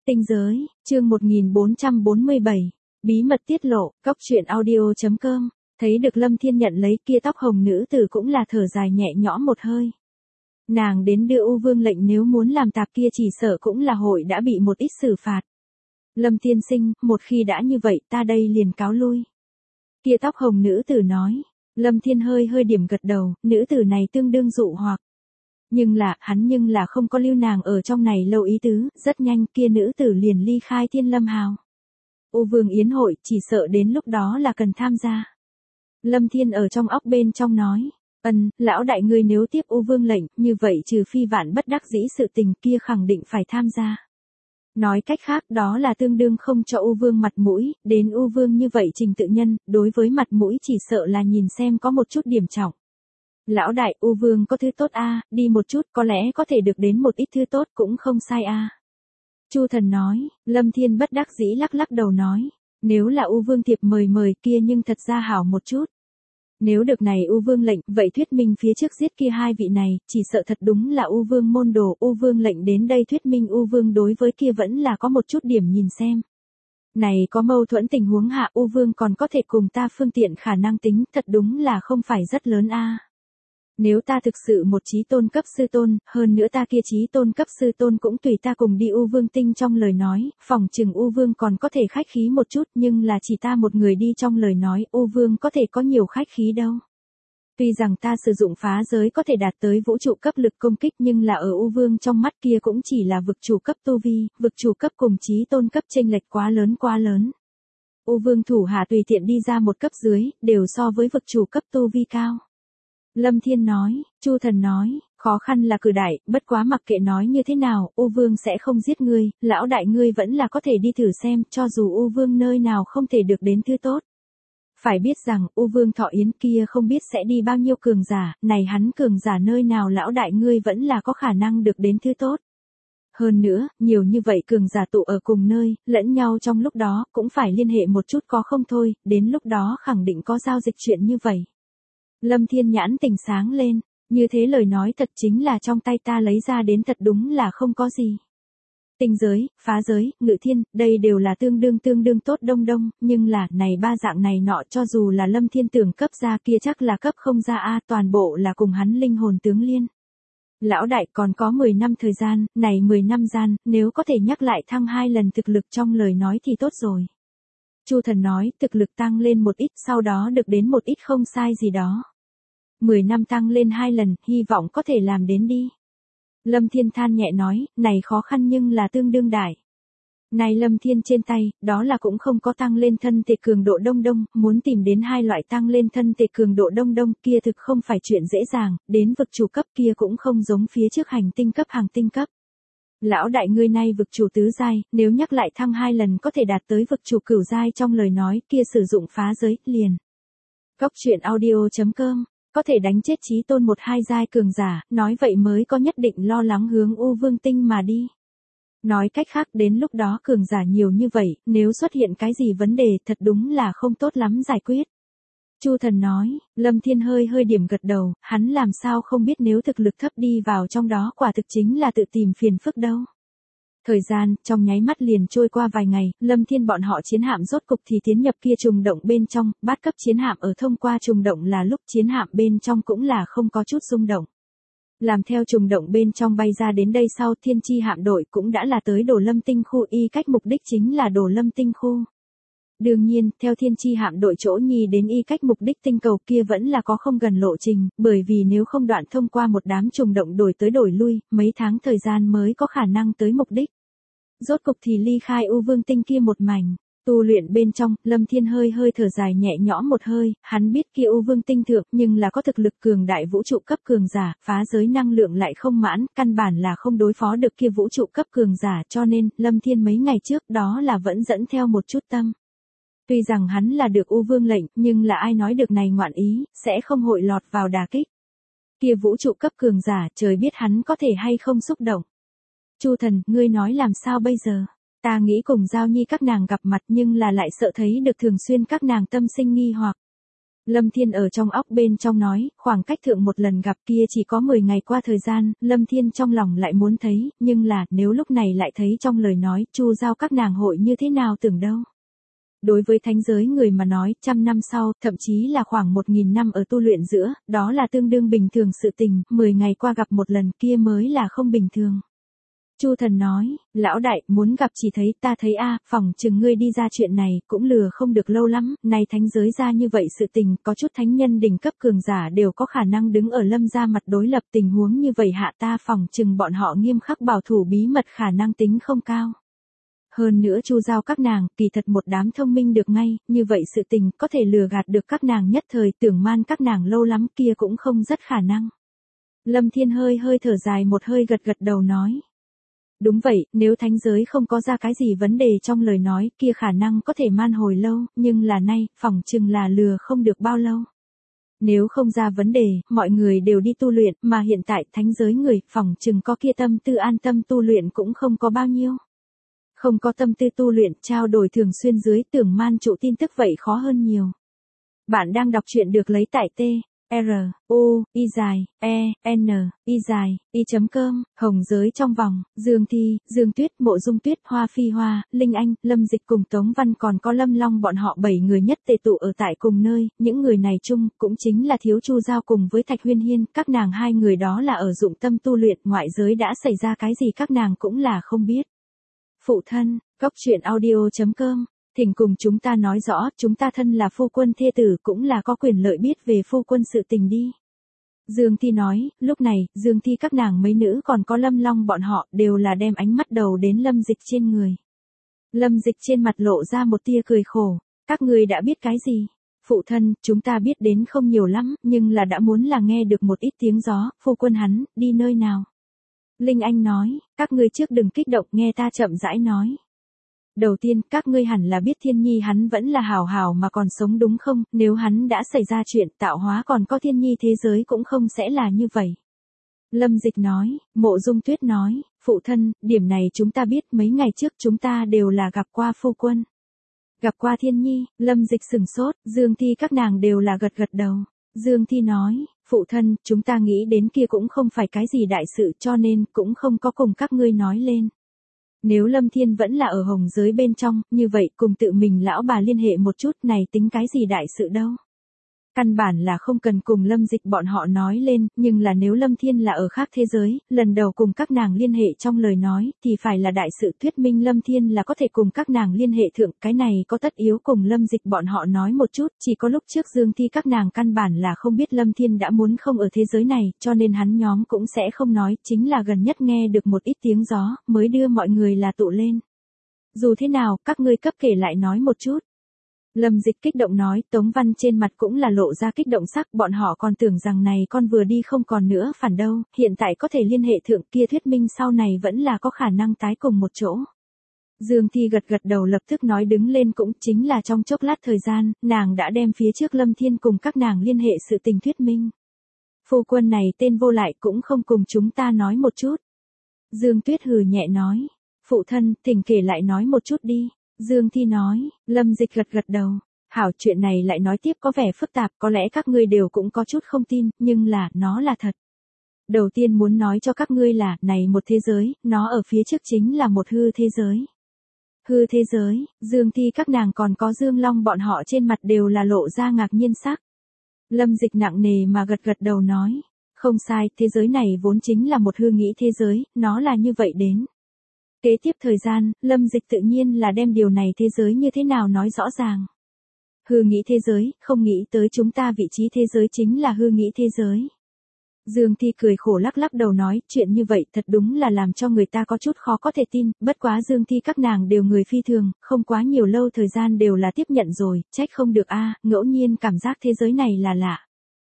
Tinh giới, chương 1447, bí mật tiết lộ, cóc truyện audio.com, thấy được Lâm Thiên nhận lấy kia tóc hồng nữ tử cũng là thở dài nhẹ nhõm một hơi. Nàng đến đưa U Vương lệnh nếu muốn làm tạp kia chỉ sợ cũng là hội đã bị một ít xử phạt. Lâm Thiên sinh, một khi đã như vậy ta đây liền cáo lui. Kia tóc hồng nữ tử nói, Lâm Thiên hơi điểm gật đầu, nữ tử này tương đương dụ hoặc. Nhưng là không có lưu nàng ở trong này lâu ý tứ, rất nhanh kia nữ tử liền ly khai Thiên Lâm Hào. U Vương yến hội, chỉ sợ đến lúc đó là cần tham gia. Lâm Thiên ở trong óc bên trong nói, lão đại ngươi nếu tiếp U Vương lệnh, như vậy trừ phi vạn bất đắc dĩ sự tình kia khẳng định phải tham gia. Nói cách khác đó là tương đương không cho U Vương mặt mũi, đến U Vương như vậy trình tự nhân, đối với mặt mũi chỉ sợ là nhìn xem có một chút điểm trọng. Lão đại, U Vương có thứ tốt đi một chút có lẽ có thể được đến một ít thứ tốt cũng không sai Chu Thần nói, Lâm Thiên bất đắc dĩ lắc đầu nói, nếu là U Vương thiệp mời kia nhưng thật ra hảo một chút. Nếu được này U Vương lệnh, vậy thuyết minh phía trước giết kia hai vị này, chỉ sợ thật đúng là U Vương môn đồ, U Vương lệnh đến đây thuyết minh U Vương đối với kia vẫn là có một chút điểm nhìn xem. Này có mâu thuẫn tình huống hạ U Vương còn có thể cùng ta phương tiện khả năng tính, thật đúng là không phải rất lớn Nếu ta thực sự một chí tôn cấp sư tôn, hơn nữa ta kia chí tôn cấp sư tôn cũng tùy ta cùng đi U Vương tinh trong lời nói, phòng chừng U Vương còn có thể khách khí một chút nhưng là chỉ ta một người đi trong lời nói U Vương có thể có nhiều khách khí đâu. Tuy rằng ta sử dụng phá giới có thể đạt tới vũ trụ cấp lực công kích nhưng là ở U Vương trong mắt kia cũng chỉ là vực chủ cấp tu vi, vực chủ cấp cùng chí tôn cấp chênh lệch quá lớn. U Vương thủ hạ tùy tiện đi ra một cấp dưới, đều so với vực chủ cấp tu vi cao. Lâm Thiên nói, Chu Thần nói, khó khăn là cử đại, bất quá mặc kệ nói như thế nào, U Vương sẽ không giết ngươi, lão đại ngươi vẫn là có thể đi thử xem, cho dù U Vương nơi nào không thể được đến thứ tốt. Phải biết rằng, U Vương thọ yến kia không biết sẽ đi bao nhiêu cường giả, này hắn cường giả nơi nào lão đại ngươi vẫn là có khả năng được đến thứ tốt. Hơn nữa, nhiều như vậy cường giả tụ ở cùng nơi, lẫn nhau trong lúc đó, cũng phải liên hệ một chút có không thôi, đến lúc đó khẳng định có giao dịch chuyện như vậy. Lâm Thiên nhãn tỉnh sáng lên, như thế lời nói thật chính là trong tay ta lấy ra đến thật đúng là không có gì. Tinh giới, phá giới, ngự thiên, đây đều là tương đương tốt đông, nhưng là, này ba dạng này nọ cho dù là Lâm Thiên tưởng cấp ra kia chắc là cấp không ra toàn bộ là cùng hắn linh hồn tướng liên. Lão đại còn có 10 năm thời gian, này 10 năm gian, nếu có thể nhắc lại thăng 2 lần thực lực trong lời nói thì tốt rồi. Chu Thần nói, thực lực tăng lên một ít, sau đó được đến một ít không sai gì đó. 10 năm tăng lên 2 lần, hy vọng có thể làm đến đi. Lâm Thiên than nhẹ nói, này khó khăn nhưng là tương đương đại. Này Lâm Thiên trên tay, đó là cũng không có tăng lên thân thể cường độ đông, muốn tìm đến hai loại tăng lên thân thể cường độ đông kia thực không phải chuyện dễ dàng, đến vực chủ cấp kia cũng không giống phía trước hành tinh cấp hàng tinh cấp. Lão đại ngươi nay vực chủ tứ giai, nếu nhắc lại thăng 2 lần có thể đạt tới vực chủ cửu giai trong lời nói kia sử dụng phá giới, liền. Cóc truyện audio.com, có thể đánh chết chí tôn 1-2 giai cường giả, nói vậy mới có nhất định lo lắng hướng U Vương tinh mà đi. Nói cách khác đến lúc đó cường giả nhiều như vậy, nếu xuất hiện cái gì vấn đề thật đúng là không tốt lắm giải quyết. Chu Thần nói, Lâm Thiên hơi điểm gật đầu, hắn làm sao không biết nếu thực lực thấp đi vào trong đó quả thực chính là tự tìm phiền phức đâu. Thời gian, trong nháy mắt liền trôi qua vài ngày, Lâm Thiên bọn họ chiến hạm rốt cục thì tiến nhập kia trùng động bên trong, bát cấp chiến hạm ở thông qua trùng động là lúc chiến hạm bên trong cũng là không có chút rung động. Làm theo trùng động bên trong bay ra đến đây sau thiên chi hạm đội cũng đã là tới Đồ Lâm tinh khu y cách mục đích chính là Đồ Lâm tinh khu. Đương nhiên, theo thiên chi hạm đội chỗ nhi đến y cách mục đích tinh cầu kia vẫn là có không gần lộ trình, bởi vì nếu không đoạn thông qua một đám trùng động đổi tới đổi lui, mấy tháng thời gian mới có khả năng tới mục đích. Rốt cục thì ly khai U Vương tinh kia một mảnh, tu luyện bên trong, Lâm Thiên hơi thở dài nhẹ nhõm một hơi, hắn biết kia U Vương tinh thượng nhưng là có thực lực cường đại vũ trụ cấp cường giả, phá giới năng lượng lại không mãn, căn bản là không đối phó được kia vũ trụ cấp cường giả cho nên, Lâm Thiên mấy ngày trước đó là vẫn dẫn theo một chút tâm. Tuy rằng hắn là được U Vương lệnh, nhưng là ai nói được này ngoạn ý, sẽ không hội lọt vào đả kích. Kia vũ trụ cấp cường giả, trời biết hắn có thể hay không xúc động. Chu Thần, ngươi nói làm sao bây giờ? Ta nghĩ cùng Giao Nhi các nàng gặp mặt nhưng là lại sợ thấy được thường xuyên các nàng tâm sinh nghi hoặc. Lâm Thiên ở trong óc bên trong nói, khoảng cách thượng một lần gặp kia chỉ có 10 ngày qua thời gian, Lâm Thiên trong lòng lại muốn thấy, nhưng là, nếu lúc này lại thấy trong lời nói, Chu Giao các nàng hội như thế nào tưởng đâu. Đối với thánh giới người mà nói, 100 năm sau, thậm chí là khoảng 1.000 năm ở tu luyện giữa, đó là tương đương bình thường sự tình, 10 ngày qua gặp một lần kia mới là không bình thường. Chu Thần nói, lão đại, muốn gặp chỉ thấy ta thấy phỏng chừng ngươi đi ra chuyện này, cũng lừa không được lâu lắm, này thánh giới ra như vậy sự tình, có chút thánh nhân đỉnh cấp cường giả đều có khả năng đứng ở Lâm gia mặt đối lập tình huống như vậy hạ ta phỏng chừng bọn họ nghiêm khắc bảo thủ bí mật khả năng tính không cao. Hơn nữa Chu Giao các nàng, kỳ thật một đám thông minh được ngay, như vậy sự tình, có thể lừa gạt được các nàng nhất thời tưởng man các nàng lâu lắm kia cũng không rất khả năng. Lâm Thiên hơi thở dài một hơi gật đầu nói. Đúng vậy, nếu thánh giới không có ra cái gì vấn đề trong lời nói kia khả năng có thể man hồi lâu, nhưng là nay, phỏng chừng là lừa không được bao lâu. Nếu không ra vấn đề, mọi người đều đi tu luyện, mà hiện tại thánh giới người, phỏng chừng có kia tâm tư an tâm tu luyện cũng không có bao nhiêu. Không có tâm tư tu luyện, trao đổi thường xuyên dưới tưởng man trụ tin tức vậy khó hơn nhiều. Bạn đang đọc truyện được lấy tại t-r-u-i-e-n-i-i.com, Hồng Giới trong vòng, Dương Thi, Dương Tuyết, Mộ Dung Tuyết, Hoa Phi Hoa, Linh Anh, Lâm Dịch cùng Tống Văn còn có Lâm Long bọn họ 7 người nhất tề tụ ở tại cùng nơi, những người này chung cũng chính là thiếu Chu Giao cùng với Thạch Huyên Hiên, các nàng hai người đó là ở dụng tâm tu luyện, ngoại giới đã xảy ra cái gì các nàng cũng là không biết. Phụ thân, Cốc Truyện Audio.com, thỉnh cùng chúng ta nói rõ, chúng ta thân là phu quân thê tử cũng là có quyền lợi biết về phu quân sự tình đi. Dương Thi nói, lúc này, Dương Thi các nàng mấy nữ còn có Lâm Long bọn họ đều là đem ánh mắt đầu đến Lâm Dịch trên người. Lâm Dịch trên mặt lộ ra một tia cười khổ, các người đã biết cái gì? Phụ thân, chúng ta biết đến không nhiều lắm, nhưng là đã muốn là nghe được một ít tiếng gió, phu quân hắn, đi nơi nào? Linh Anh nói, các ngươi trước đừng kích động nghe ta chậm rãi nói. Đầu tiên, các ngươi hẳn là biết Thiên Nhi hắn vẫn là hảo hảo mà còn sống đúng không, nếu hắn đã xảy ra chuyện tạo hóa còn có Thiên Nhi thế giới cũng không sẽ là như vậy. Lâm Dịch nói, Mộ Dung Tuyết nói, phụ thân, điểm này chúng ta biết mấy ngày trước chúng ta đều là gặp qua phu quân. Gặp qua Thiên Nhi, Lâm Dịch sừng sốt, Dương Thi các nàng đều là gật đầu. Dương Thi nói, phụ thân, chúng ta nghĩ đến kia cũng không phải cái gì đại sự cho nên cũng không có cùng các ngươi nói lên. Nếu Lâm Thiên vẫn là ở Hồng Giới bên trong, như vậy cùng tự mình lão bà liên hệ một chút này tính cái gì đại sự đâu. Căn bản là không cần cùng Lâm Dịch bọn họ nói lên, nhưng là nếu Lâm Thiên là ở khác thế giới, lần đầu cùng các nàng liên hệ trong lời nói, thì phải là đại sự thuyết minh Lâm Thiên là có thể cùng các nàng liên hệ thượng, cái này có tất yếu cùng Lâm Dịch bọn họ nói một chút, chỉ có lúc trước Dương Thi các nàng căn bản là không biết Lâm Thiên đã muốn không ở thế giới này, cho nên hắn nhóm cũng sẽ không nói, chính là gần nhất nghe được một ít tiếng gió, mới đưa mọi người là tụ lên. Dù thế nào, các ngươi cấp kể lại nói một chút. Lâm Dịch kích động nói, Tống Văn trên mặt cũng là lộ ra kích động sắc, bọn họ còn tưởng rằng này con vừa đi không còn nữa phản đâu, hiện tại có thể liên hệ thượng kia thuyết minh sau này vẫn là có khả năng tái cùng một chỗ. Dương Thi gật đầu lập tức nói đứng lên cũng chính là trong chốc lát thời gian, nàng đã đem phía trước Lâm Thiên cùng các nàng liên hệ sự tình thuyết minh. Phu quân này tên vô lại cũng không cùng chúng ta nói một chút. Dương Tuyết hừ nhẹ nói, phụ thân, thỉnh kể lại nói một chút đi. Dương Thi nói, Lâm Dịch gật đầu, hảo chuyện này lại nói tiếp có vẻ phức tạp, có lẽ các ngươi đều cũng có chút không tin, nhưng là, nó là thật. Đầu tiên muốn nói cho các ngươi là, này một thế giới, nó ở phía trước chính là một hư thế giới. Hư thế giới, Dương Thi các nàng còn có Dương Long bọn họ trên mặt đều là lộ ra ngạc nhiên sắc. Lâm Dịch nặng nề mà gật đầu nói, không sai, thế giới này vốn chính là một hư nghĩ thế giới, nó là như vậy đến. Kế tiếp thời gian, Lâm Dịch tự nhiên là đem điều này thế giới như thế nào nói rõ ràng. Hư nghĩ thế giới, không nghĩ tới chúng ta vị trí thế giới chính là hư nghĩ thế giới. Dương Thi cười khổ lắc đầu nói, chuyện như vậy thật đúng là làm cho người ta có chút khó có thể tin, bất quá Dương Thi các nàng đều người phi thường, không quá nhiều lâu thời gian đều là tiếp nhận rồi, trách không được ngẫu nhiên cảm giác thế giới này là lạ.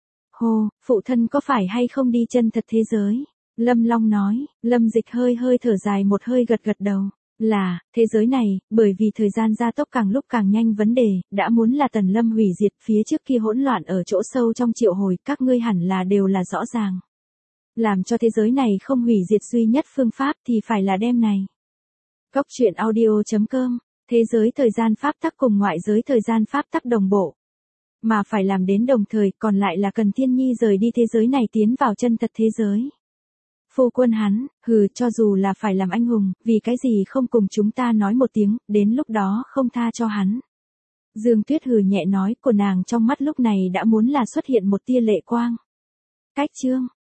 Hô, phụ thân có phải hay không đi chân thật thế giới? Lâm Long nói, Lâm Dịch hơi thở dài một hơi gật đầu, là, thế giới này, bởi vì thời gian gia tốc càng lúc càng nhanh vấn đề, đã muốn là Tần Lâm hủy diệt phía trước kia hỗn loạn ở chỗ sâu trong triệu hồi, các ngươi hẳn là đều là rõ ràng. Làm cho thế giới này không hủy diệt duy nhất phương pháp thì phải là đem này. Cốc Truyện Audio.com, thế giới thời gian pháp tắc cùng ngoại giới thời gian pháp tắc đồng bộ. mà phải làm đến đồng thời, còn lại là cần Thiên Nhi rời đi thế giới này tiến vào chân thật thế giới. Phu quân hắn, cho dù là phải làm anh hùng, vì cái gì không cùng chúng ta nói một tiếng, đến lúc đó không tha cho hắn. Dương Tuyết hừ nhẹ nói, của nàng trong mắt lúc này đã muốn là xuất hiện một tia lệ quang. Cách chương